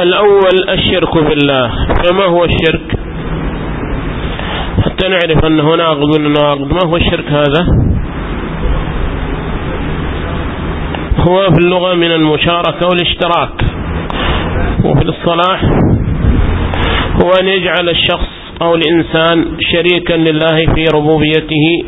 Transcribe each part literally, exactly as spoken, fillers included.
الأول الشرك بالله. فما هو الشرك؟ حتى نعرف أنه ناقض من النواقض. ما هو الشرك هذا؟ هو في اللغة من المشاركة والاشتراك، وفي الصلاح هو أن يجعل الشخص أو الإنسان شريكا لله في ربوبيته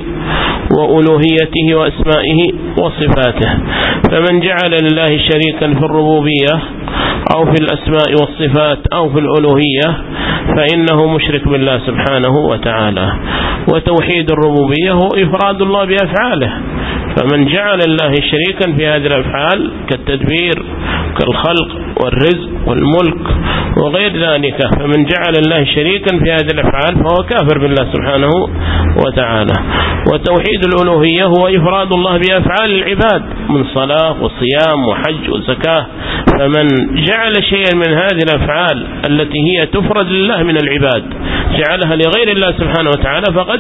وألوهيته وأسمائه وصفاته. فمن جعل لله شريكا في الربوبية أو في الأسماء والصفات أو في الألوهية فإنه مشرك بالله سبحانه وتعالى. وتوحيد الربوبية هو إفراد الله بأفعاله. فمن جعل الله شريكا في هذه الأفعال كالتدبير كالخلق والرزق والملك وغير ذلك، فمن جعل الله شريكا في هذه الأفعال فهو كافر بالله سبحانه وتعالى. وتوحيد الألوهية هو إفراد الله بأفعال العباد من صلاة وصيام وحج وزكاة. فمن جعل شيئا من هذه الأفعال التي هي تفرد لله من العباد جعلها لغير الله سبحانه وتعالى فقد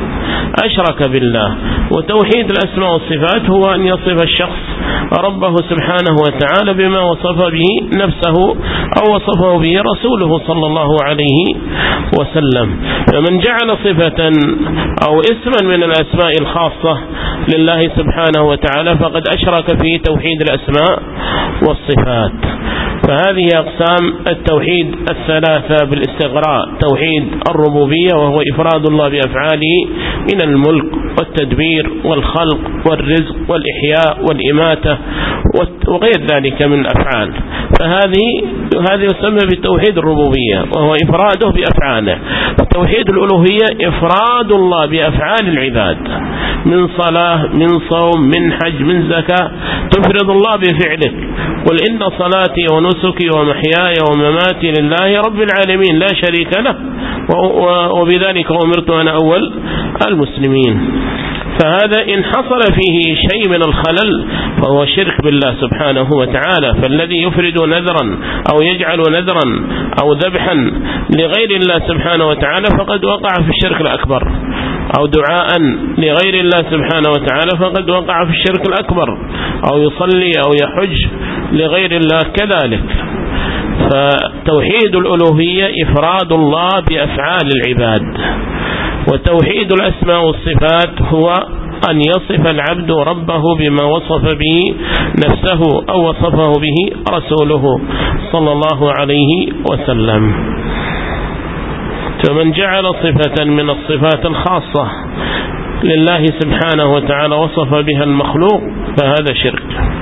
أشرك بالله. وتوحيد الأسماء والصفات هو أن يصف الشخص ربه سبحانه وتعالى بما وصف به نفسه أو وصفه به رسوله صلى الله عليه وسلم. فمن جعل صفة أو اسما من الأسماء الخاصة لله سبحانه وتعالى فقد أشرك في توحيد الأسماء والصفات. فهذه أقسام التوحيد الثلاثة بالاستغراء: توحيد الربوبية وهو إفراد الله بأفعاله من الملك والتدبير والخلق والرزق والإحياء والإماتة وغير ذلك من الأفعال. فهذه هذه يسمى بالتوحيد الربوبية وهو إفراده بأفعاله. توحيد الألوهية إفراد الله بأفعال العباد من صلاة من صوم من حج من زكاة، تفرد الله بفعلك: قل إن صلاتي ونسكي ومحياي ومماتي لله رب العالمين لا شريك له وبذلك أمرت أنا أول المسلمين. فهذا إن حصل فيه شيء من الخلل فهو شرك بالله سبحانه وتعالى. فالذي يفرد نذرا أو يجعل نذرا أو ذبحا لغير الله سبحانه وتعالى فقد وقع في الشرك الأكبر، أو دعاء لغير الله سبحانه وتعالى فقد وقع في الشرك الأكبر، أو يصلي أو يحج لغير الله كذلك. فتوحيد الألوهية إفراد الله بأفعال العباد. وتوحيد الأسماء والصفات هو أن يصف العبد ربه بما وصف به نفسه أو وصفه به رسوله صلى الله عليه وسلم. فمن جعل صفة من الصفات الخاصة لله سبحانه وتعالى وصف بها المخلوق فهذا شرك،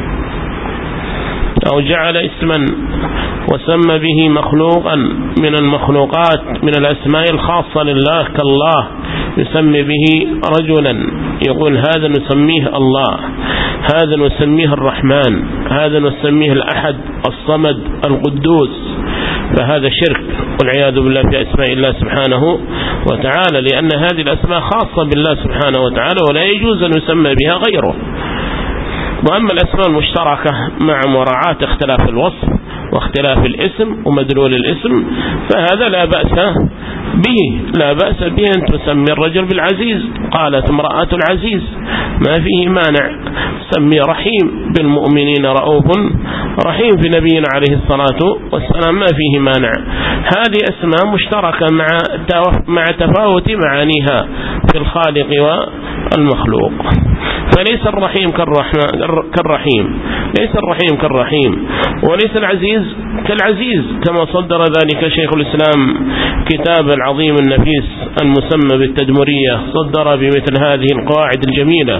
أو جعل اسما وسمى به مخلوقا من المخلوقات من الأسماء الخاصة لله كالله، يسمي به رجلا يقول هذا نسميه الله، هذا نسميه الرحمن، هذا نسميه الأحد الصمد القدوس، فهذا شرك والعياذ بالله في أسماء الله سبحانه وتعالى، لأن هذه الأسماء خاصة بالله سبحانه وتعالى ولا يجوز أن يسمى بها غيره. وأما الأسماء المشتركة مع مراعاة اختلاف الوصف واختلاف الاسم ومدلول الاسم فهذا لا بأس به، لا بأس به أن تسمي الرجل بالعزيز، قالت امرأة العزيز ما فيه مانع، سمي رحيم بالمؤمنين رؤوف رحيم في نبينا عليه الصلاة والسلام ما فيه مانع. هذه أسماء مشتركة مع مع تفاوت معانيها في الخالق والمخلوق. فليس الرحيم كالرحيم، ليس الرحيم كالرحيم، وليس العزيز كالعزيز، كما صدر ذلك شيخ الإسلام كتاب العظيم النفيس المسمى بالتدمرية، صدر بمثل هذه القواعد الجميلة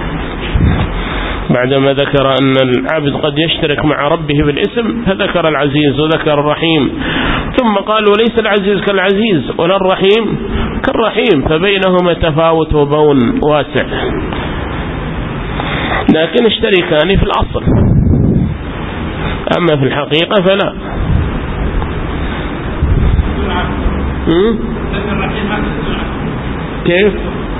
بعدما ذكر أن العبد قد يشترك مع ربه بالاسم فذكر العزيز وذكر الرحيم، ثم قال وليس العزيز كالعزيز ولا الرحيم كالرحيم، فبينهما تفاوت وبون واسع، لكن اشتركان في الأصل، أما في الحقيقة فلا. كيف؟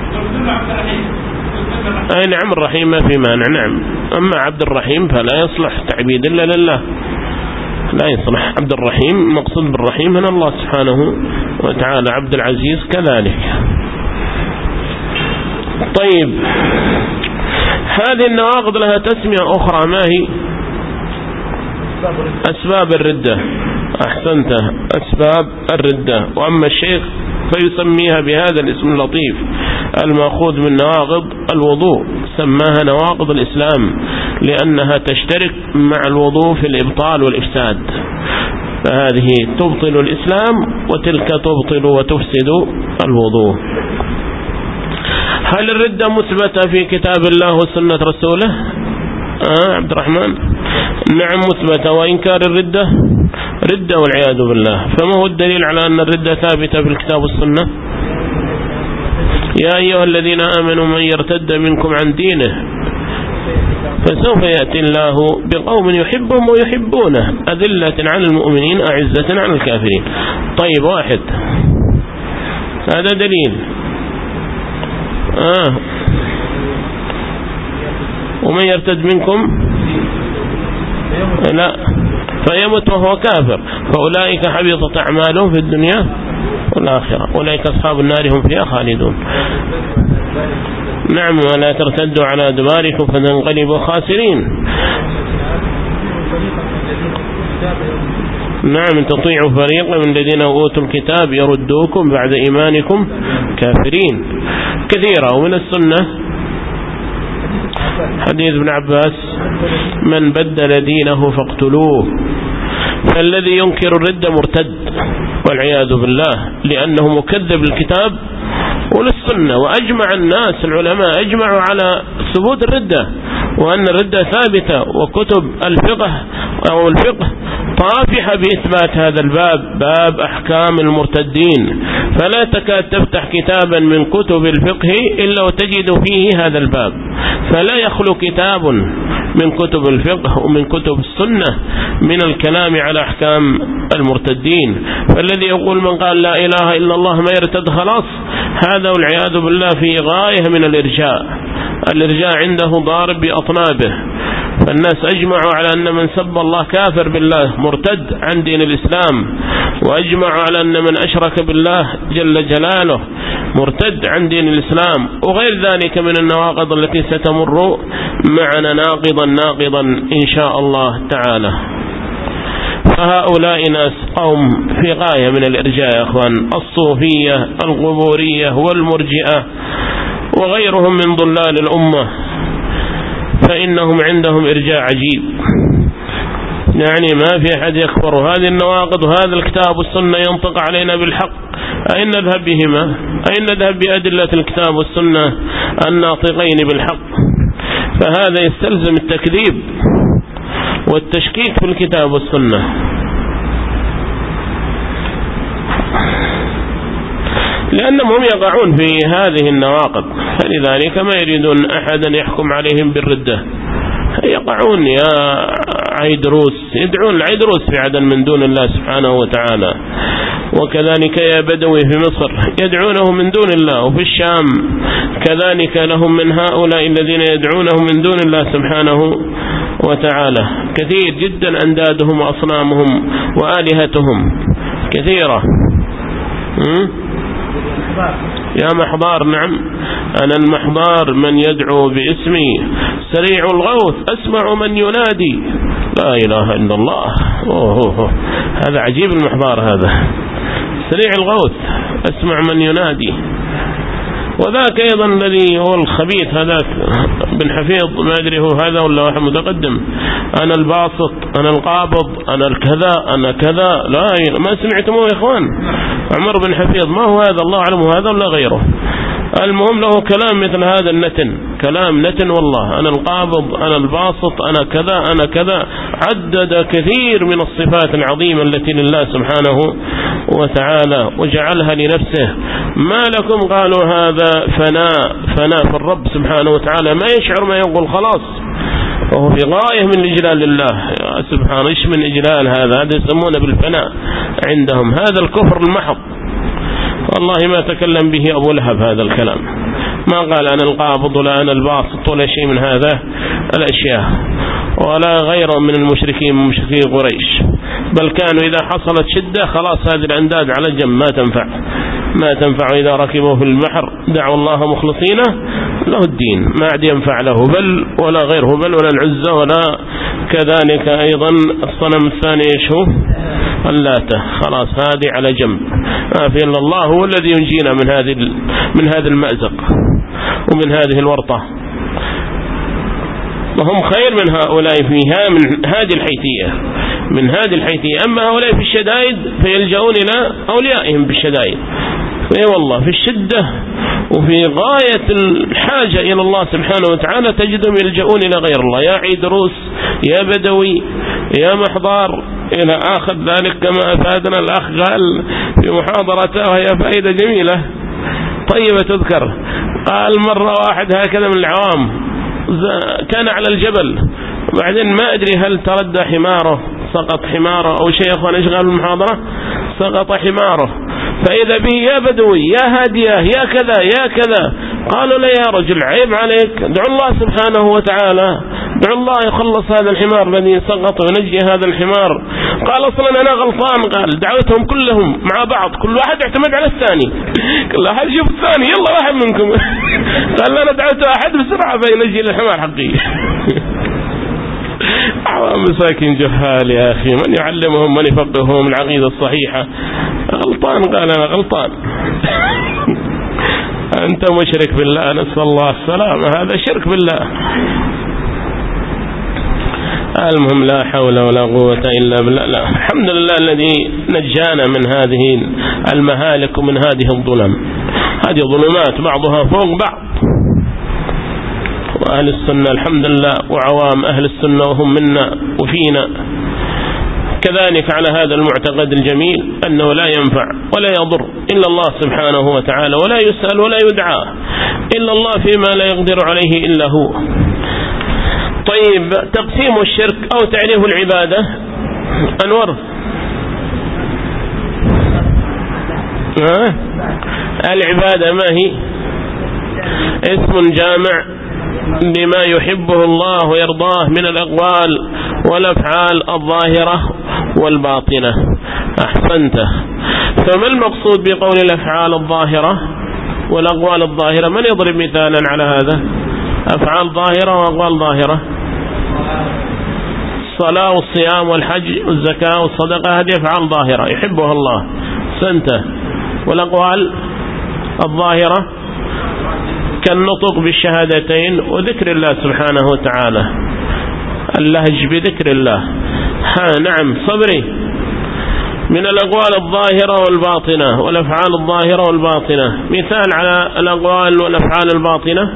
أي نعم الرحيم ما في مانع، نعم. أما عبد الرحيم فلا يصلح تعبيد إلا لله، لا يصلح عبد الرحيم، مقصود بالرحيم هنا الله سبحانه وتعالى. عبد العزيز كذلك. طيب، هذه النواقض لها تسمية أخرى، ما هي؟ أسباب الردة. أحسنت، أسباب الردة. وأما الشيخ فيسميها بهذا الاسم اللطيف المأخوذ من نواقض الوضوء، سماها نواقض الإسلام لأنها تشترك مع الوضوء في الإبطال والإفساد، فهذه تبطل الإسلام وتلك تبطل وتفسد الوضوء. هل الردة مثبتة في كتاب الله وسنة رسوله؟ آه عبد الرحمن، نعم مثبتة. وإنكار الردة ردة والعياذ بالله. فما هو الدليل على أن الردة ثابتة في الكتاب والسنة؟ يا أيها الذين آمنوا من يرتد منكم عن دينه فسوف يأتي الله بقوم يحبهم ويحبونه أذلة على المؤمنين أعزة على الكافرين. طيب واحد، هذا دليل. آه ومن يرتد منكم لا فيمت وهو كافر فأولئك حبطت أعمالهم في الدنيا والآخرة أولئك أصحاب النار هم فيها خالدون. نعم، ولا ترتدوا على أدباركم فتنقلبوا خاسرين. نعم، تطيعوا فريقا من الذين أوتوا الكتاب يردوكم بعد إيمانكم كافرين. كثيرة. ومن السنة حديث ابن عباس من بدل دينه فاقتلوه. فالذي ينكر الردة مرتد والعياذ بالله، لأنه مكذب للكتاب وللسنة. وأجمع الناس العلماء أجمعوا على ثبوت الردة وأن الردة ثابتة، وكتب الفقه أو الفقه طافحة بإثبات هذا الباب، باب أحكام المرتدين. فلا تكاد تفتح كتابا من كتب الفقه إلا وتجد فيه هذا الباب. فلا يخلو كتاب من كتب الفقه ومن كتب السنة من الكلام على أحكام المرتدين. فالذي يقول من قال لا إله إلا الله ما يرتد خلاص، هذا والعياذ بالله في غاية من الإرجاء. الإرجاء عنده ضارب بأطنابه. فالناس أجمعوا على أن من سب الله كافر بالله مرتد عن دين الإسلام، وأجمعوا على أن من أشرك بالله جل جلاله مرتد عن دين الإسلام، وغير ذلك من النواقض التي ستمر معنا ناقضا ناقضا إن شاء الله تعالى. فهؤلاء ناس قوم في غاية من الإرجاء يا أخوان، الصوفية القبورية والمرجئة وغيرهم من ضلال الأمة، فإنهم عندهم إرجاء عجيب. يعني ما في أحد يكفر هذه النواقض، وهذا الكتاب والسنة ينطق علينا بالحق. أين نذهب بهما؟ أين نذهب بأدلة الكتاب والسنة الناطقين بالحق؟ فهذا يستلزم التكذيب والتشكيك في الكتاب والسنة. لأنهم يقعون في هذه النواقض، فلذلك ما يريدون أحدا يحكم عليهم بالردة. يقعون يا عيدروس، يدعون العيدروس في عدن من دون الله سبحانه وتعالى، وكذلك يا بدوي في مصر يدعونه من دون الله، وفي الشام كذلك لهم من هؤلاء الذين يدعونه من دون الله سبحانه وتعالى كثير جدا، أندادهم وأصنامهم وآلهتهم كثيرة. يا محضار، نعم أنا المحضار من يدعو باسمي، سريع الغوث أسمع من ينادي لا إله إلا الله. أوه أوه. هذا عجيب المحضار، هذا سريع الغوث أسمع من ينادي. وذاك أيضا الذي هو الخبيث هذاك بن حفيظ، ما أدري هو هذا ولا واحد متقدم، أنا الباسط أنا القابض أنا الكذا أنا كذا. لا ما سمعتموه يا إخوان؟ عمر بن حفيظ ما هو هذا؟ الله أعلم هذا ولا غيره. المهم له كلام مثل هذا النتن، كلام نتن والله. أنا القابض أنا الباسط أنا كذا أنا كذا. عدد كثير من الصفات العظيمة التي لله سبحانه وتعالى وجعلها لنفسه. ما لكم قالوا هذا فناء فناء في الرب سبحانه وتعالى، ما يشعر ما يقول خلاص، وهو في غاية من إجلال الله سبحانه. إيش من إجلال هذا؟ هذا يسمونه بالفناء عندهم، هذا الكفر المحض. والله ما تكلم به أبو لهب هذا الكلام، ما قال أنا القابض ولا أنا الباسط ولا شيء من هذا الأشياء، ولا غيره من المشركين من مشركي قريش. بل كانوا إذا حصلت شدة خلاص هذه الأنداد على جنب ما تنفع ما تنفع. إذا ركبوا في البحر دعوا الله مخلصين له الدين، ما عاد ينفع له بل ولا غيره، بل ولا العزة ولا كذلك أيضا الصنم الثاني شو اللاتة. خلاص هذه على جنب، ما في إلا الله هو الذي ينجينا من هذه من هذا المأزق ومن هذه الورطة، وهم خير من هؤلاء فيها من هذه الحيثية من هذه الحيثية. أما هؤلاء في الشدائد فيلجؤون إلى أوليائهم بالشدائد، اي والله في الشدة وفي غاية الحاجة إلى الله سبحانه وتعالى تجدهم يلجؤون إلى غير الله، يا عيدروس يا بدوي يا محضار إلى آخر ذلك، كما أفادنا الأخ قال في محاضرته وهي فائدة جميلة طيبة تذكر. قال مرة واحد هكذا من العوام كان على الجبل، وبعدين ما أدري هل تردى حماره، سقط حماره أو شيء، أخوان إيش قال المحاضرة؟ سقط حماره، فإذا به يا بدوي يا هادية يا كذا يا كذا. قالوا له يا رجل عيب عليك، دعو الله سبحانه وتعالى، دعو الله يخلص هذا الحمار الذي سقط وينجي هذا الحمار. قال أصلا أنا غلطان، قال دعوتهم كلهم مع بعض، كل واحد اعتمد على الثاني، كل واحد شوف الثاني يلا واحد منكم قال أنا دعوت أحد بسرعة فينجي الحمار حقي عوام مساكين جهال يا أخي، من يعلمهم من يفقههم العقيدة الصحيحة؟ غلطان، قال أنا غلطان أنت مشرك بالله، نسأل الله السلامة، هذا شرك بالله. المهم لا حول ولا قوة إلا بالله. لا، الحمد لله الذي نجانا من هذه المهالك ومن هذه الظلم، هذه ظلمات بعضها فوق بعض. وأهل السنة الحمد لله وعوام أهل السنة وهم منا وفينا كذلك على هذا المعتقد الجميل أنه لا ينفع ولا يضر إلا الله سبحانه وتعالى، ولا يسأل ولا يدعى إلا الله فيما لا يقدر عليه إلا هو. طيب، تقسيم الشرك أو تعريف العبادة. أنور ها؟ العبادة ما هي؟ اسم جامع بما يحبه الله ويرضاه من الأقوال والأفعال الظاهرة والباطنة. أحسنت. فما المقصود بقول الأفعال الظاهرة والأقوال الظاهرة؟ من يضرب مثالا على هذا؟ أفعال ظاهرة وأقوال ظاهرة. الصلاة والصيام والحج والزكاة والصدقة هذه أفعال ظاهرة يحبها الله. أحسنت. والأقوال الظاهرة كالنطق بالشهادتين وذكر الله سبحانه وتعالى، اللهج بذكر الله. ها نعم صبري. من الأقوال الظاهرة والباطنة والأفعال الظاهرة والباطنة، مثال على الأقوال والأفعال الباطنة.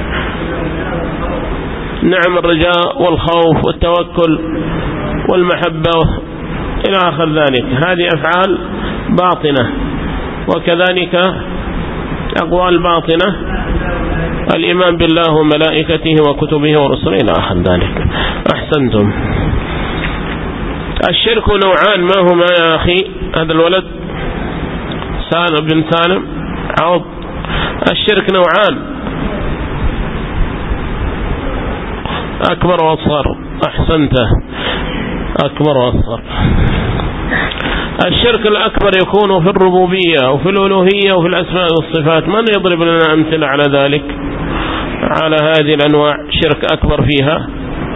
نعم، الرجاء والخوف والتوكل والمحبة إلى آخر ذلك، هذه أفعال باطنة. وكذلك أقوال باطنة الإيمان بالله وملائكته وكتبه ورسله إلى آخر ذلك. أحسنتم. الشرك نوعان، ما هما يا أخي؟ هذا الولد سالم بن سالم عوض. الشرك نوعان، أكبر وأصغر. أحسنت، أكبر وأصغر. الشرك الأكبر يكون في الربوبية وفي الألوهية وفي الأسماء والصفات. من يضرب لنا أمثلة على ذلك، على هذه الأنواع شرك أكبر فيها؟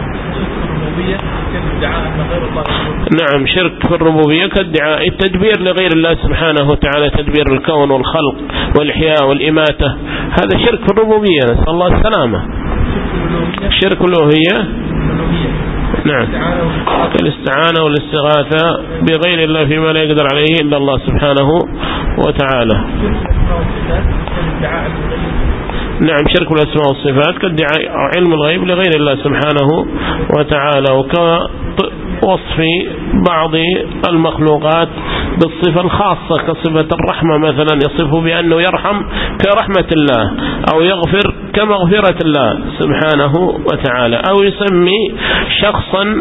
نعم، شرك في الربوبية كالدعاء التدبير لغير الله سبحانه وتعالى، تدبير الكون والخلق والإحياء والإماتة، هذا شرك في الربوبية، نسأل الله السلامة. شرك الألوهية نعم، الاستعانة والاستغاثة بغير الله فيما لا يقدر عليه إلا الله سبحانه وتعالى. نعم، شرك الأسماء والصفات كادعاء علم الغيب لغير الله سبحانه وتعالى، وكوصف بعض المخلوقات بالصفة الخاصة كصفة الرحمة مثلا، يصف بأنه يرحم كرحمة الله أو يغفر كمغفرة الله سبحانه وتعالى، أو يسمي شخصا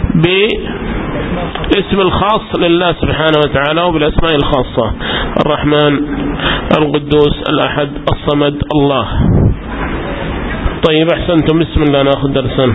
باسم الخاص لله سبحانه وتعالى وبالأسماء الخاصة، الرحمن القدوس الأحد الصمد الله. طيب أحسنتم، بسم الله نأخذ درسا.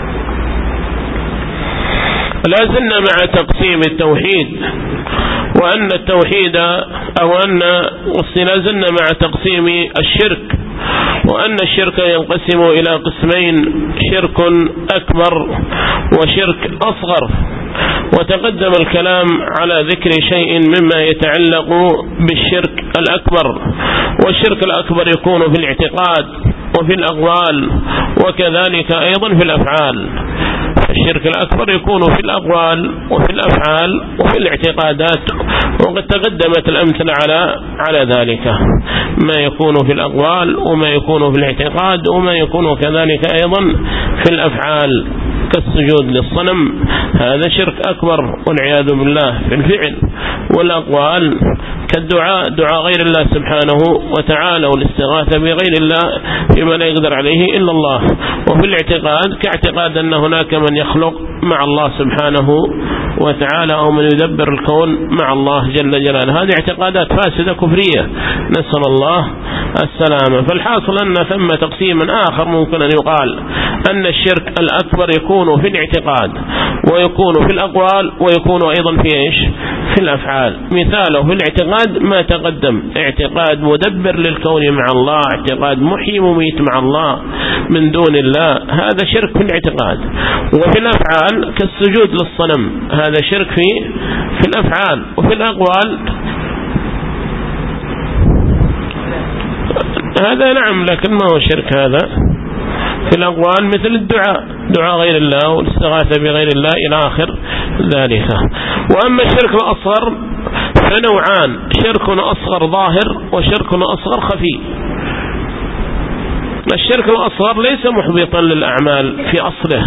لازلنا مع تقسيم التوحيد، وأن التوحيد أو أن لازلنا مع تقسيم الشرك، وأن الشرك ينقسم إلى قسمين، شرك أكبر وشرك أصغر. وتقدم الكلام على ذكر شيء مما يتعلق بالشرك الأكبر. والشرك الأكبر يكون في الاعتقاد وفي الأقوال وكذلك أيضا في الأفعال. الشرك الأكبر يكون في الأقوال وفي الأفعال وفي الاعتقادات، وقد تقدمت الأمثلة على على ذلك، ما يكون في الأقوال وما يكون في الاعتقاد وما يكون كذلك أيضا في الأفعال كالسجود للصنم، هذا شرك أكبر والعياذ بالله في الفعل. والأقوال كالدعاء، دعاء غير الله سبحانه وتعالى، والاستغاثة بغير الله فيما لا يقدر عليه إلا الله. وفي الاعتقاد كاعتقاد أن هناك من يخلق مع الله سبحانه وتعالى أو من يدبر الكون مع الله جل جلاله، هذه اعتقادات فاسدة كفرية، نسأل الله السلامة. فالحاصل أن ثم تقسيما آخر ممكن أن يقال أن الشرك الأكبر يكون في الاعتقاد ويكون في الأقوال ويكون أيضا في إيش؟ في الأفعال. مثاله في الاعتقاد ما تقدم، اعتقاد مدبر للكون مع الله، اعتقاد محيي مميت مع الله من دون الله، هذا شرك في الاعتقاد. وفي الأفعال كالسجود للصنم، هذا شرك في في الأفعال. وفي الأقوال هذا نعم، لكن ما هو شرك هذا في الأقوال، مثل الدعاء، دعاء غير الله والاستغاثة بغير الله إلى آخر ذلك. وأما الشرك الأصغر فنوعان، شرك أصغر ظاهر وشرك أصغر خفي. الشرك الأصغر ليس محبطا للأعمال في أصله،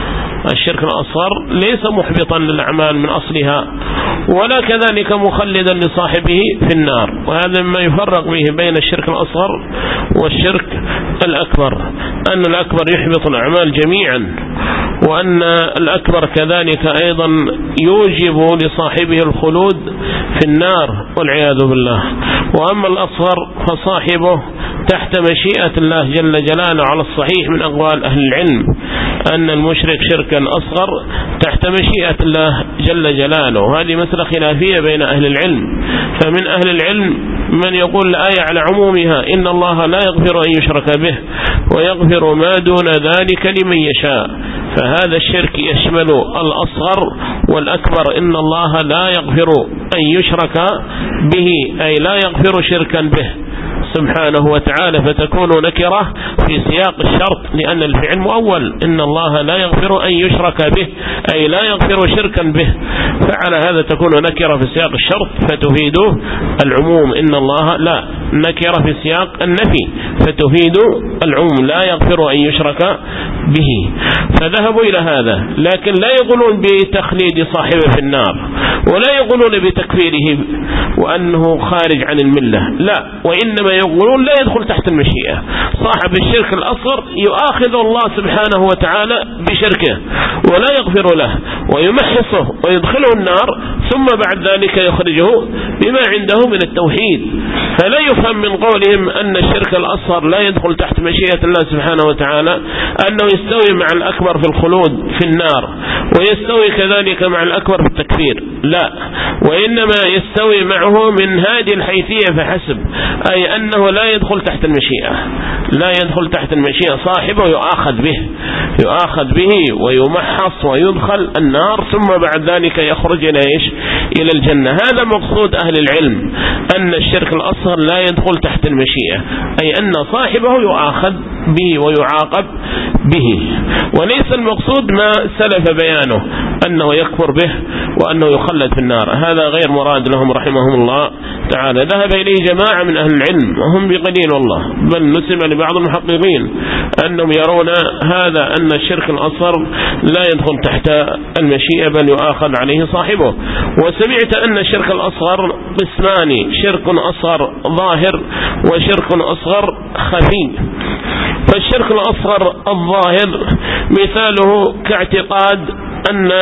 الشرك الأصغر ليس محبطا للأعمال من أصلها، ولا كذلك مخلدا لصاحبه في النار. وهذا ما يفرق به بين الشرك الأصغر والشرك الأكبر، أن الأكبر يحبط الأعمال جميعا، وأن الأكبر كذلك أيضا يوجب لصاحبه الخلود في النار والعياذ بالله. وأما الأصغر فصاحبه تحت مشيئة الله جل جلاله على الصحيح من أقوال أهل العلم، أن المشرك شركا أصغر تحت مشيئة الله جل جلاله. وهذه مسألة خلافية بين أهل العلم، فمن أهل العلم من يقول الآية على عمومها إن الله لا يغفر أن يشرك به ويغفر ما دون ذلك لمن يشاء، فهذا الشرك يشمل الأصغر والأكبر. إن الله لا يغفر أن يشرك به أي لا يغفر شركا به سبحانه وتعالى، فتكون نكرة في سياق الشرط لأن الفعل مؤول، إن الله لا يغفر أن يشرك به أي لا يغفر شركا به، فعلى هذا تكون نكرة في سياق الشرط فتفيد العموم. إن الله لا نكرة في سياق النفي فتفيد العموم، لا يغفر أن يشرك به. فذهبوا إلى هذا، لكن لا يقولون بتخليد صاحبه في النار، ولا يقولون بتكفيره وأنه خارج عن الملة، لا، وإنما يقولون لا يدخل تحت المشيئة. صاحب الشرك الأصغر يؤاخذ الله سبحانه وتعالى بشركه ولا يغفر له ويمحصه ويدخله النار، ثم بعد ذلك يخرجه بما عنده من التوحيد. فلا يفهم من قولهم أن الشرك الأصغر لا يدخل تحت مشيئة الله سبحانه وتعالى أنه يستوي مع الأكبر في الخلود في النار، ويستوي كذلك مع الأكبر في التكفير، لا، وإنما يستوي معه من هذه الحيثية فحسب، أي أنه لا يدخل تحت المشيئة، لا يدخل تحت المشيئة، صاحبه يؤاخذ به يؤاخذ به ويمحص ويدخل النار، ثم بعد ذلك يخرج إلى إيش؟ إلى الجنة. هذا مقصود أهل العلم، أن الشرك الأصغر لا يدخل تحت المشيئة، أي أن صاحبه يؤاخذ به ويعاقب به، وليس المقصود ما سلف بيانه أنه يكفر به وأنه يخلد في النار، هذا غير مراد لهم رحمهم الله تعالى. ذهب إليه جماعة من أهل العلم وهم بقليل والله، بل نسمع لبعض المحققين أنهم يرون هذا أن الشرك الأصغر لا يدخل تحت المشيئة بل يؤاخذ عليه صاحبه. وسمعت أن الشرك الأصغر قسمان، شرك أصغر ظاهر وشرك أصغر خفي. فالشرك الأصغر الظاهر مثاله كاعتقاد أن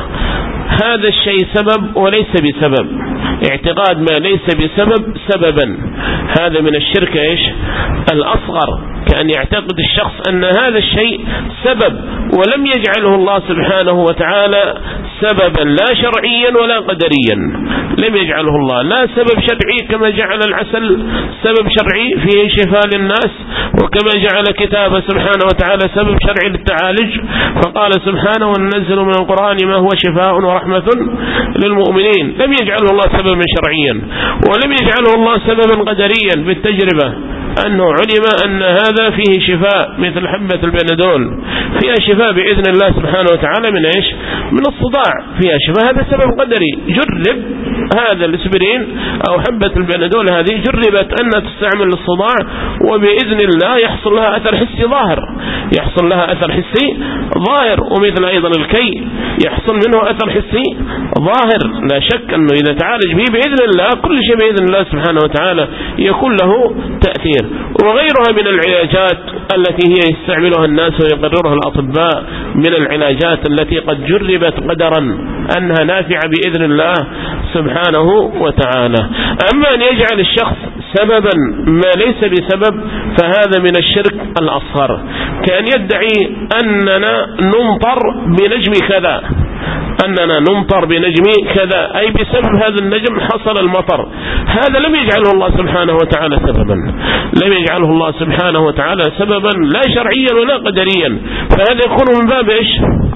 هذا الشيء سبب وليس بسبب، اعتقاد ما ليس بسبب سببا، هذا من الشرك إيش؟ الأصغر، كأن يعتقد الشخص أن هذا الشيء سبب ولم يجعله الله سبحانه وتعالى سببا لا شرعيا ولا قدريا، لم يجعله الله لا سبب شرعي كما جعل العسل سبب شرعي فيه شفاء للناس وكما جعل كتابه سبحانه وتعالى سبب شرعي للتعالج، فقال سبحانه وننزل من القرآن ما هو شفاء ورحمة للمؤمنين. لم يجعله الله سببا شرعيا، ولم يجعله الله سببا قدريا بالتجربة، أنه علم أن هذا فيه شفاء مثل حبة البنادول فيها شفاء بإذن الله سبحانه وتعالى من إيش؟ من الصداع، فيها شفاء، هذا سبب قدري. جرب هذا الاسبرين أو حبة البنادول هذه جربت أنها تستعمل للصداع، وبإذن الله يحصل لها أثر حسي ظاهر، يحصل لها أثر حسي ظاهر. ومثل أيضا الكي يحصل منه أثر حسي ظاهر، لا شك أنه إذا تعالج به بإذن الله كل شيء بإذن الله سبحانه وتعالى يكون له تأثير. وغيرها من العلاجات التي هي يستعملها الناس ويقررها الأطباء من العلاجات التي قد جربت قدرا أنها نافعة بإذن الله سبحانه وتعالى. أما أن يجعل الشخص سببا ما ليس بسبب فهذا من الشرك الأصغر، كأن يدعي أننا نمطر بنجم كذا، أننا نمطر بنجم كذا، أي بسبب هذا النجم حصل المطر. هذا لم يجعله الله سبحانه وتعالى سببا، لم يجعله الله سبحانه وتعالى سببا لا شرعيا ولا قدريا، فهذا يكون من باب إيش؟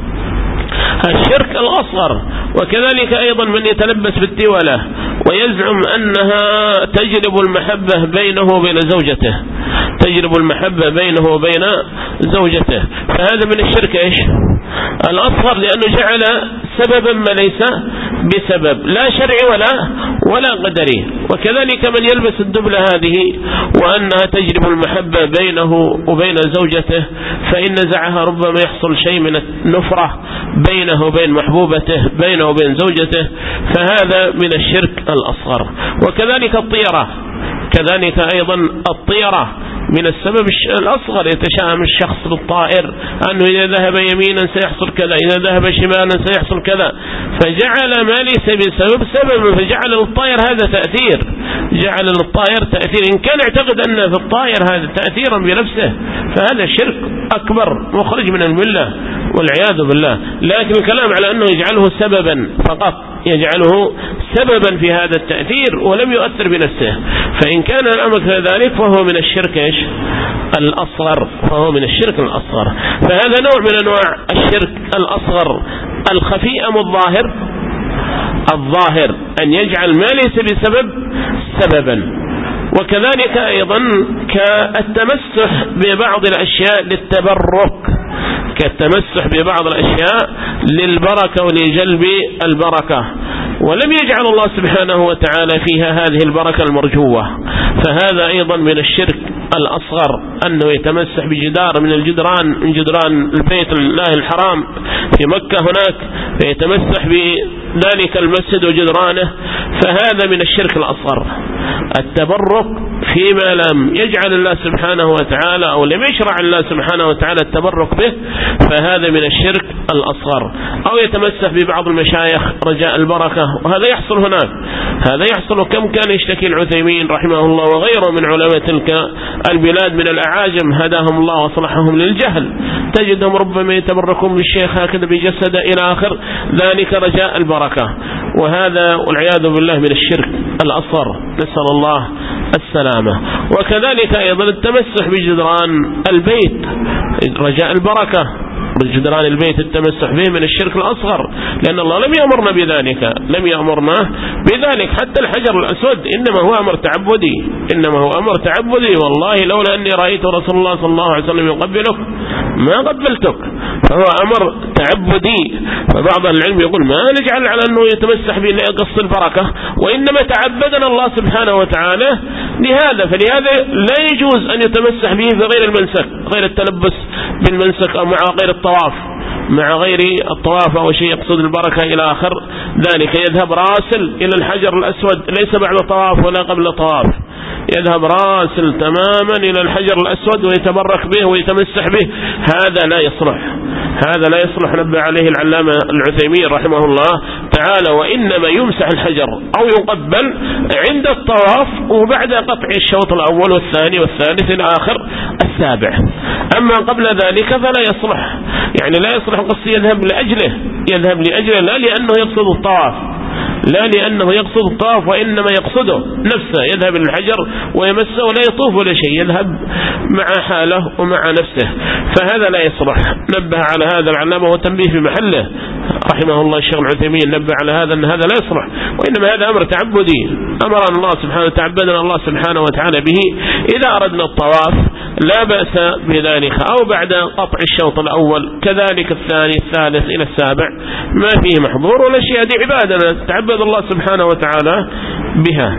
الشرك الأصغر. وكذلك أيضا من يتلبس بالتولة ويزعم أنها تجلب المحبة بينه وبين زوجته، تجلب المحبة بينه وبين زوجته، فهذا من الشرك إيش؟ الأصغر، لأنه جعل سببا ما ليس بسبب لا شرعي ولا ولا قدري. وكذلك من يلبس الدبلة هذه وأنها تجلب المحبة بينه وبين زوجته، فإن نزعها ربما يحصل شيء من النفرة بينه وبين محبوبته، بينه وبين زوجته، فهذا من الشرك الأصغر. وكذلك الطيرة، كذلك أيضا الطيرة من السبب الأصغر، يتشائم الشخص بالطائر أنه إذا ذهب يمينا سيحصل كذا، إذا ذهب شمالا سيحصل كذا، فجعل ما ليس بسبب سبب، فجعل للطائر هذا تأثير، جعل للطائر تأثير. إن كان اعتقد أن في الطائر هذا تأثيرا بنفسه فهذا شرك أكبر مخرج من الملة والعياذ بالله. لكن الكلام على أنه يجعله سببا فقط، يجعله سببا في هذا التأثير ولم يؤثر بنفسه، فإن كان الأمر كذلك فهو من الشرك إيش؟ الأصغر، فهو من الشرك الأصغر. فهذا نوع من أنواع الشرك الأصغر الخفي أم الظاهر؟ الظاهر، أن يجعل ما ليس بسبب سببا. وكذلك أيضا كالتمسح ببعض الأشياء للتبرك، كالتمسح ببعض الأشياء للبركة ولجلب البركة، ولم يجعل الله سبحانه وتعالى فيها هذه البركة المرجوة، فهذا أيضا من الشرك الأصغر، أنه يتمسح بجدار من الجدران من جدران البيت الله الحرام في مكة هناك، فيتمسح بذلك المسجد وجدرانه، فهذا من الشرك الأصغر. التبرك فيما لم يجعل الله سبحانه وتعالى أو لم يشرع الله سبحانه وتعالى التبرك به، فهذا من الشرك الأصغر. أو يتمسح ببعض المشايخ رجاء البركة، وهذا يحصل هناك، هذا يحصل. كم كان يشتكي العثيمين رحمه الله وغيره من علماء تلك البلاد من الأعاجم هداهم الله وصلحهم للجهل، تجدهم ربما يتبركون بالشيخ هكذا بجسد إلى آخر ذلك رجاء البركة، وهذا والعياذ بالله من الشرك الأصغر، نسأل الله السلامة. وكذلك أيضا التمسح بجدران البيت رجاء البركة، جدران البيت التمسح به من الشرك الأصغر، لأن الله لم يأمرنا بذلك، لم يأمرنا بذلك. حتى الحجر الأسود إنما هو أمر تعبدي، إنما هو أمر تعبدي. والله لولا أني رأيت رسول الله صلى الله عليه وسلم يقبلك ما قبلتك، فهو أمر تعبدي. فبعض العلم يقول ما نجعل على أنه يتمسح بقص البركة، وإنما تعبدنا الله سبحانه وتعالى لهذا، فلهذا لا يجوز أن يتمسح به في غير المنسك، غير التلبس بالمنسك أو مع غير الطواف، مع غير الطواف أو شيء يقصد البركة إلى آخر ذلك. يذهب راسل إلى الحجر الأسود ليس بعد طواف ولا قبل طواف، يذهب راسل تماما إلى الحجر الأسود ويتبرك به ويتمسح به، هذا لا يصلح، هذا لا يصلح. نبه عليه العلامة العثيمين رحمه الله تعالى: وإنما يمسح الحجر أو يقبل عند الطواف وبعد قطع الشوط الأول والثاني والثالث إلى آخر السابع، أما قبل ذلك فلا يصلح. يعني لا يصلح قصد يذهب لأجله، يذهب لأجله لا لأنه يقصد الطواف، لا لأنه يقصد الطواف، وإنما يقصده نفسه، يذهب للحجر ويمسه ولا يطوف ولا شيء، يذهب مع حاله ومع نفسه، فهذا لا يصلح. نبه على هذا العلامة وتنبيه في محله رحمه الله الشيخ العثيمين، نبه على هذا أن هذا لا يصلح، وإنما هذا أمر تعبدي أمرنا الله سبحانه وتعبدنا الله سبحانه وتعالى به. إذا أردنا الطواف لا بأس بذلك، أو بعد قطع الشوط الأول كذلك الثاني الثالث إلى السابع، ما فيه محظور ولا شيء، هذه عبادة تعبد الله سبحانه وتعالى بها.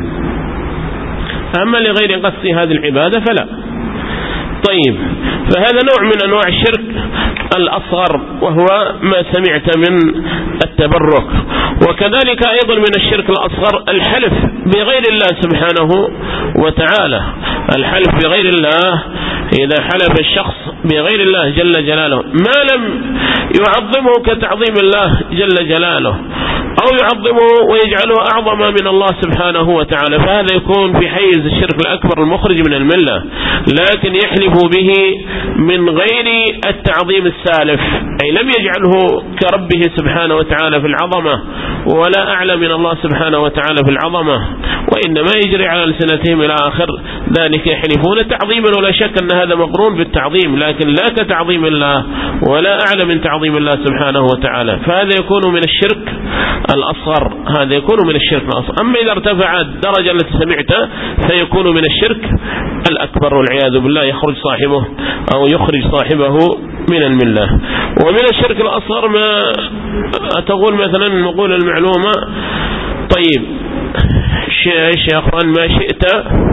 أما لغير قصد هذه العبادة فلا. طيب، فهذا نوع من أنواع الشرك الأصغر، وهو ما سمعت من التبرك. وكذلك أيضا من الشرك الأصغر الحلف بغير الله سبحانه وتعالى، الحلف بغير الله. إذا حلف الشخص بغير الله جل جلاله ما لم يعظمه كتعظيم الله جل جلاله، أو يعظمه ويجعله أعظم من الله سبحانه وتعالى، فهذا يكون في حيز الشرك الأكبر المخرج من الملة. لكن يحلف به من غير التعظيم السالف، أي لم يجعله كربه سبحانه وتعالى في العظمة، ولا أعلى من الله سبحانه وتعالى في العظمة، وإنما يجري على لسنتهم إلى آخر ذلك يحلفون تعظيما، ولا شك أن هذا مقرون بالتعظيم، لكن لا كتعظيم الله ولا أعلى من تعظيم الله سبحانه وتعالى، فهذا يكون من الشرك الأصغر، هذا يكون من الشرك الأصغر. أما إذا ارتفع الدرجة التي سمعت فيكون من الشرك الأكبر والعياذ بالله، يخرج صاحبه أو يخرج صاحبه من الملة. ومن الشرك الأصغر ما تقول مثلا نقول المعلومة، طيب ايش يا أخوان، ما شئت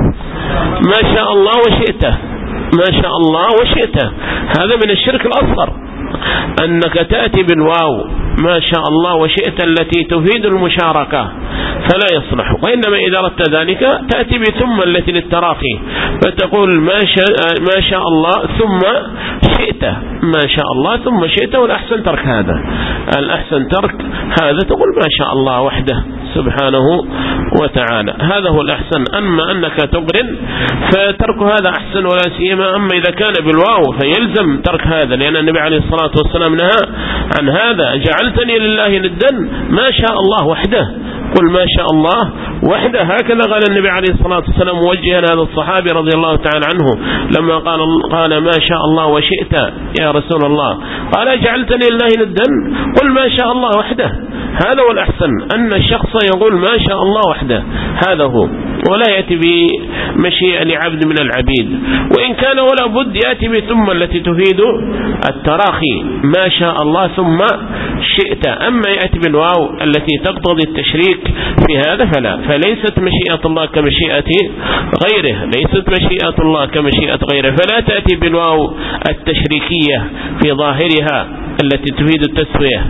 ما شاء الله وشئت، ما شاء الله وشئت، هذا من الشرك الأصغر، أنك تأتي بالواو ما شاء الله وشئت التي تفيد المشاركة فلا يصلح. وإنما إذا أردت ذلك تأتي بثم التي للتراخي، فتقول ما شاء, ما شاء الله ثم شئت، ما شاء الله ثم شئت، والأحسن ترك هذا، الأحسن ترك هذا، تقول ما شاء الله وحده سبحانه وتعالى، هذا هو الأحسن. أما أنك تقرن فترك هذا أحسن، ولا سيما أما إذا كان بالواو فيلزم ترك هذا، لأن النبي عليه الصلاة والسلام نهى عن هذا، جعلتني لله ندا ما شاء الله وحده، قل ما شاء الله وحده، هكذا قال النبي عليه الصلاة والسلام موجها هذا الصحابي رضي الله تعالى عنه لما قال قال ما شاء الله وشئت يا رسول الله، قال جعلتني لله ندا قل ما شاء الله وحده، هذا هو الأحسن، أن الشخص يقول ما شاء الله وحده، هذا هو، ولا يأتي بمشيئة لعبد من العبيد، وإن كان ولا بد يأتي بثم التي تفيد التراخي، ما شاء الله ثم شئت. أما يأتي بالواو التي تقتضي التشريك في هذا فلا، فليست مشيئة الله كمشيئة غيره، ليست مشيئة الله كمشيئة غيره، فلا تأتي بالواو التشريكية في ظاهرها التي تفيد التسوية.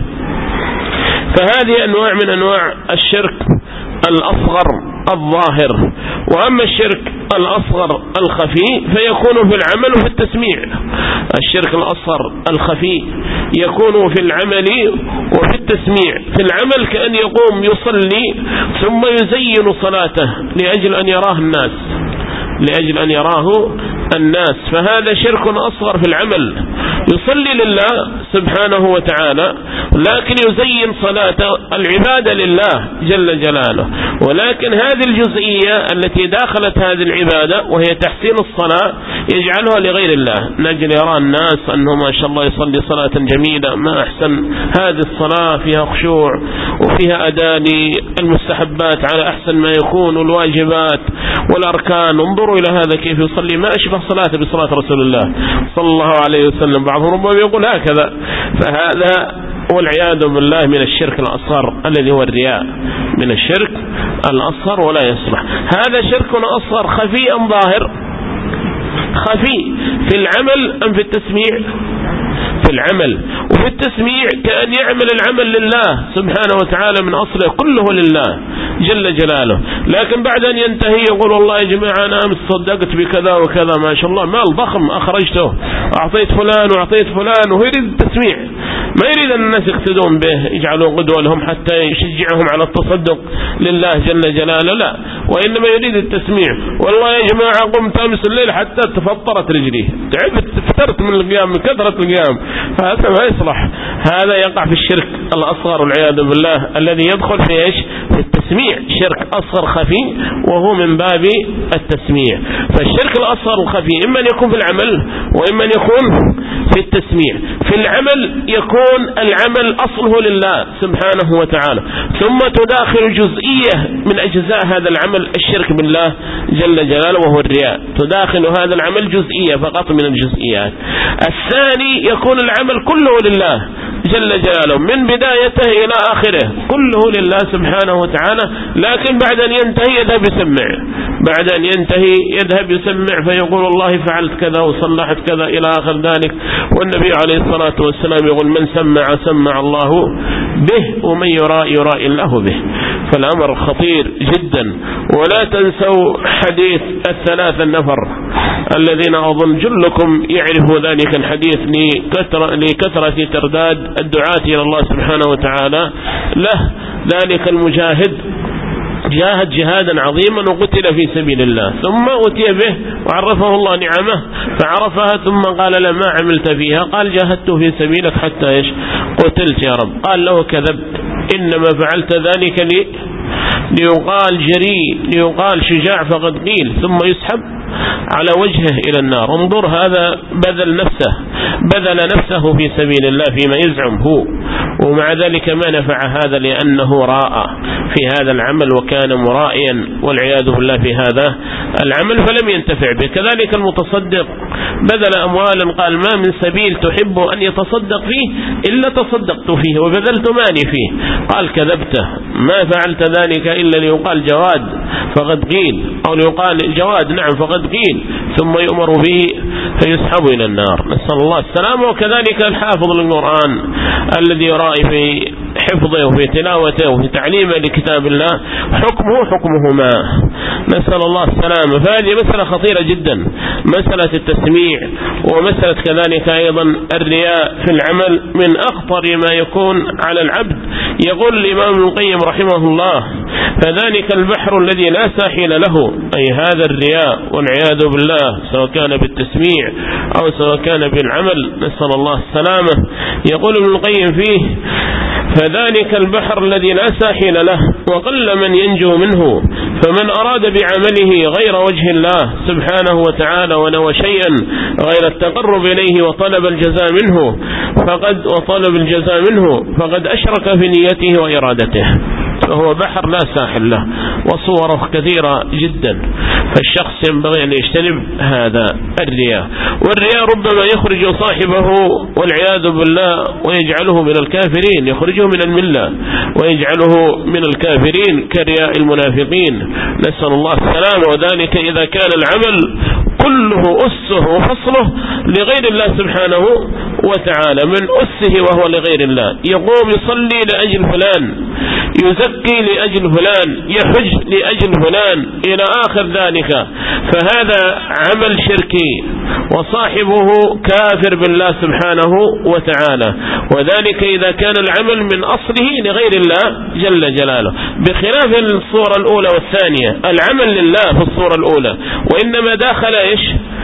فهذه أنواع من أنواع الشرك الأصغر الظاهر. وأما الشرك الأصغر الخفي فيكون في العمل وفي التسميع. الشرك الأصغر الخفي يكون في العمل وفي التسميع. في العمل كأن يقوم يصلي ثم يزين صلاته لأجل أن يراه الناس، لأجل أن يراه الناس، فهذا شرك أصغر في العمل، يصلي لله سبحانه وتعالى لكن يزين صلاة العبادة لله جل جلاله، ولكن هذه الجزئية التي داخلت هذه العبادة وهي تحسين الصلاة يجعلها لغير الله، نجل يرى الناس أنه ما شاء الله يصلي صلاة جميلة، ما أحسن هذه الصلاة، فيها خشوع وفيها أداء المستحبات على أحسن ما يكون والواجبات والأركان، انظروا إلى هذا كيف يصلي، ما أشبه صلاته بصلاة رسول الله صلى الله عليه وسلم، بعضهم ربما يقول هكذا، فهذا والعياذ بالله من الشرك الأصغر الذي هو الرياء، من الشرك الأصغر ولا يصلح. هذا شرك أصغر خفي أم ظاهر؟ خفي في العمل أم في التسميع؟ في العمل. وفي التسميع كأن يعمل العمل لله سبحانه وتعالى من أصله كله لله جل جلاله، لكن بعد أن ينتهي يقول والله يا جماعة أنا أمس صدقت بكذا وكذا، ما شاء الله مال ضخم أخرجته، أعطيت فلان وأعطيت فلان، وهو يريد التسميع، ما يريد أن الناس يقتدون به يجعلوا قدوة لهم حتى يشجعهم على التصدق لله جل جلاله، لا، وإنما يريد التسميع. والله يا جماعة قمت أمس الليل حتى تفطرت رجلي، تعبت فترت من القيام من كثرة القيام، فهذا ما يصلح. هذا يقع في الشرك الأصغر والعياذ بالله، الذي يدخل في إيش؟ في التسميع، شرك أصغر خفي وهو من باب التسميع. فالشرك الأصغر الخفي إما أن يكون في العمل وإما أن يكون في التسميع. في العمل يكون العمل أصله لله سبحانه وتعالى، ثم تداخل جزئية من أجزاء هذا العمل الشرك بالله جل جلاله وهو الرياء، تداخل هذا العمل جزئية فقط من الجزئيات. الثاني يكون العمل كله لله جل جلاله من بدايته إلى آخره كله لله سبحانه وتعالى، لكن بعد أن ينتهي يذهب يسمع، بعد أن ينتهي يذهب يسمع فيقول الله فعلت كذا وصلحت كذا إلى آخر ذلك. والنبي عليه الصلاة والسلام يقول من سمع سمع الله به ومن يرى يرى الله به. فالأمر خطير جدا. ولا تنسوا حديث الثلاثة النفر الذين أظن جلكم يعرفوا ذلك الحديث لكثرة, لكثرة ترداد الدعاة إلى الله سبحانه وتعالى له. ذلك المجاهد جاهد جهادا عظيما وقتل في سبيل الله، ثم أتي به وعرفه الله نعمه فعرفها، ثم قال لما عملت فيها؟ قال جاهدت في سبيلك حتى إيش؟ قتلت يا رب. قال له كذبت، إنما فعلت ذلك لي ليقال جريء، ليقال شجاع فقد قيل، ثم يسحب على وجهه إلى النار. انظر، هذا بذل نفسه بذل نفسه في سبيل الله فيما يزعم هو، ومع ذلك ما نفع هذا لأنه راء في هذا العمل وكان مرائيا والعياذ بالله في هذا العمل فلم ينتفع به. كذلك المتصدق بذل أموالا قال ما من سبيل تحب أن يتصدق فيه إلا تصدقت فيه وبذلت مالي فيه. قال كذبته، ما فعلت ذلك إلا ليقال جواد فقد قيل، أو ليقال جواد نعم فقد قيل، ثم يؤمر به فيسحب إلى النار، نسأل الله السلامة. وكذلك الحافظ للقرآن الذي يرائي في حفظه وفي تلاوته وفي تعليمه لكتاب الله حكمه حكمهما، نسأل الله السلامة. فهذه مسألة خطيرة جدا، مسألة التسميع، ومسألة كذلك أيضا الرياء في العمل من أخطر ما يكون على العبد. يقول الإمام ابن القيم رحمه الله فذلك البحر الذي لا ساحل له، أي هذا الرياء والعياذ بالله سواء كان بالتسميع أو سواء كان بالعمل، نسأل الله السلامة. يقول ابن القيم فيه فذلك البحر الذي لا ساحل له وقل من ينجو منه، فمن أراد بعمله غير وجه الله سبحانه وتعالى ونوى شيئا غير التقرب إليه وطلب الجزاء منه فقد وطلب الجزاء منه فقد أشرك في نيته وإرادته، فهو بحر لا ساحل له، وصوره كثيرة جدا. فالشخص ينبغي أن يجتنب هذا الرياء. والرياء ربما يخرج صاحبه والعياذ بالله ويجعله من الكافرين، يخرجه من الملة ويجعله من الكافرين كرياء المنافقين، نسأل الله السلامة. وذلك إذا كان العمل كله أسه وفصله لغير الله سبحانه وتعالى، من أسه وهو لغير الله، يقوم يصلي لأجل فلان، يزكي لأجل فلان، يحج لأجل فلان إلى آخر ذلك، فهذا عمل شركي وصاحبه كافر بالله سبحانه وتعالى. وذلك إذا كان العمل من أصله لغير الله جل جلاله، بخلاف الصورة الأولى والثانية. العمل لله في الصورة الأولى، وإنما داخل إيش؟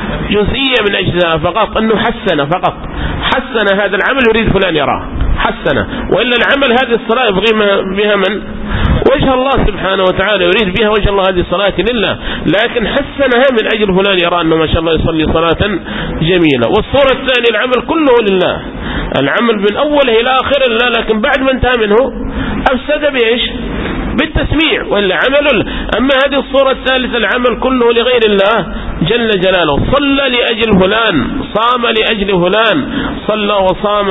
جزئية من أجزاء فقط، أنه حسن فقط، حسن هذا العمل يريد فلان يراه حسنه، وإلا العمل هذه الصلاة يبغي بها من وجه الله سبحانه وتعالى، يريد بها وجه الله، هذه الصلاة لله، لكن حسنها من أجل فلان يرى أنه ما شاء الله يصلي صلاة جميلة. والصورة الثانية العمل كله لله، العمل من أوله إلى آخره لله، لكن بعد ما انتهى منه أفسد بإيش؟ بالتسميع ولا عمل. أما هذه الصورة الثالثة العمل كله لغير الله جل جلاله، صلى لأجل فلان، صام لأجل فلان، صلى وصام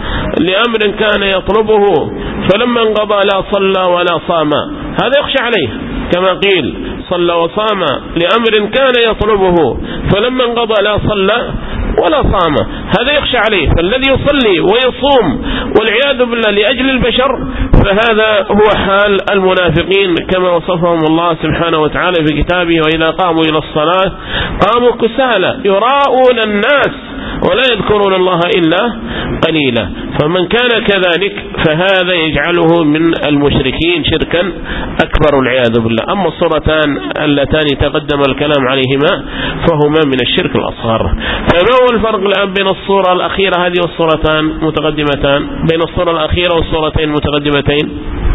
لأمر كان يطلبه، فلما انقضى لا صلى ولا صام، هذا يخشى عليه كما قيل صلى وصام لأمر كان يطلبه، فلما انقضى لا صلى ولا صام، هذا يخشى عليه. فالذي يصلي ويصوم والعياذ بالله لأجل البشر فهذا هو حال المنافقين كما وصفهم الله سبحانه وتعالى في كتابه: وإذا قاموا إلى الصلاة قاموا كسالى يراءون الناس ولا يذكرون الله إلا قليلا. فمن كان كذلك فهذا يجعله من المشركين شركا أكبر والعياذ بالله. أما الصورتان اللتان تقدم الكلام عليهما فهما من الشرك الأصغر. فما هو الفرق الآن بين الصورة الأخيرة هذه والصورتان متقدمتان، بين الصورة الأخيرة والصورتين المتقدمتين؟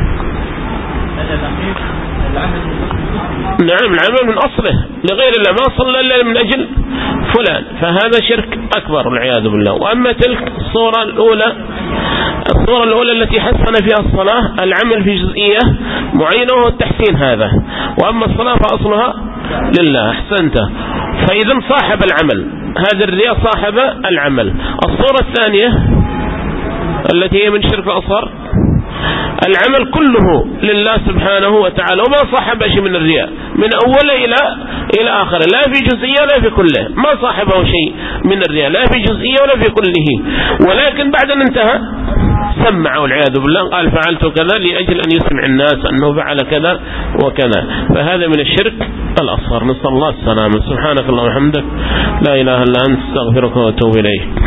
نعم، العمل من أصله لغير الله، ما صلى إلا من أجل فلان، فهذا شرك أكبر والعياذ بالله. وأما تلك الصورة الأولى، الصورة الأولى التي حسن فيها الصلاة العمل في جزئية معينة وهو التحسين هذا، وأما الصلاة فأصلها لله. أحسنت. فإذا صاحب العمل، هذا الرياء صاحب العمل. الصورة الثانية التي هي من شرك الأصغر العمل كله لله سبحانه وتعالى وما صاحب شيء من الرياء من أوله إلى إلى آخره، لا في جزئية ولا في كله، ما صاحبه شيء من الرياء لا في جزئية ولا في كله، ولكن بعد أن انتهى سمع والعياذ بالله قال فعلت كذا لأجل أن يسمع الناس أنه فعل كذا وكذا، فهذا من الشرك الأصغر. نسأل الله السلامة. سبحانك اللهم وبحمدك لا إله إلا أنت استغفرك وأتوب إليك.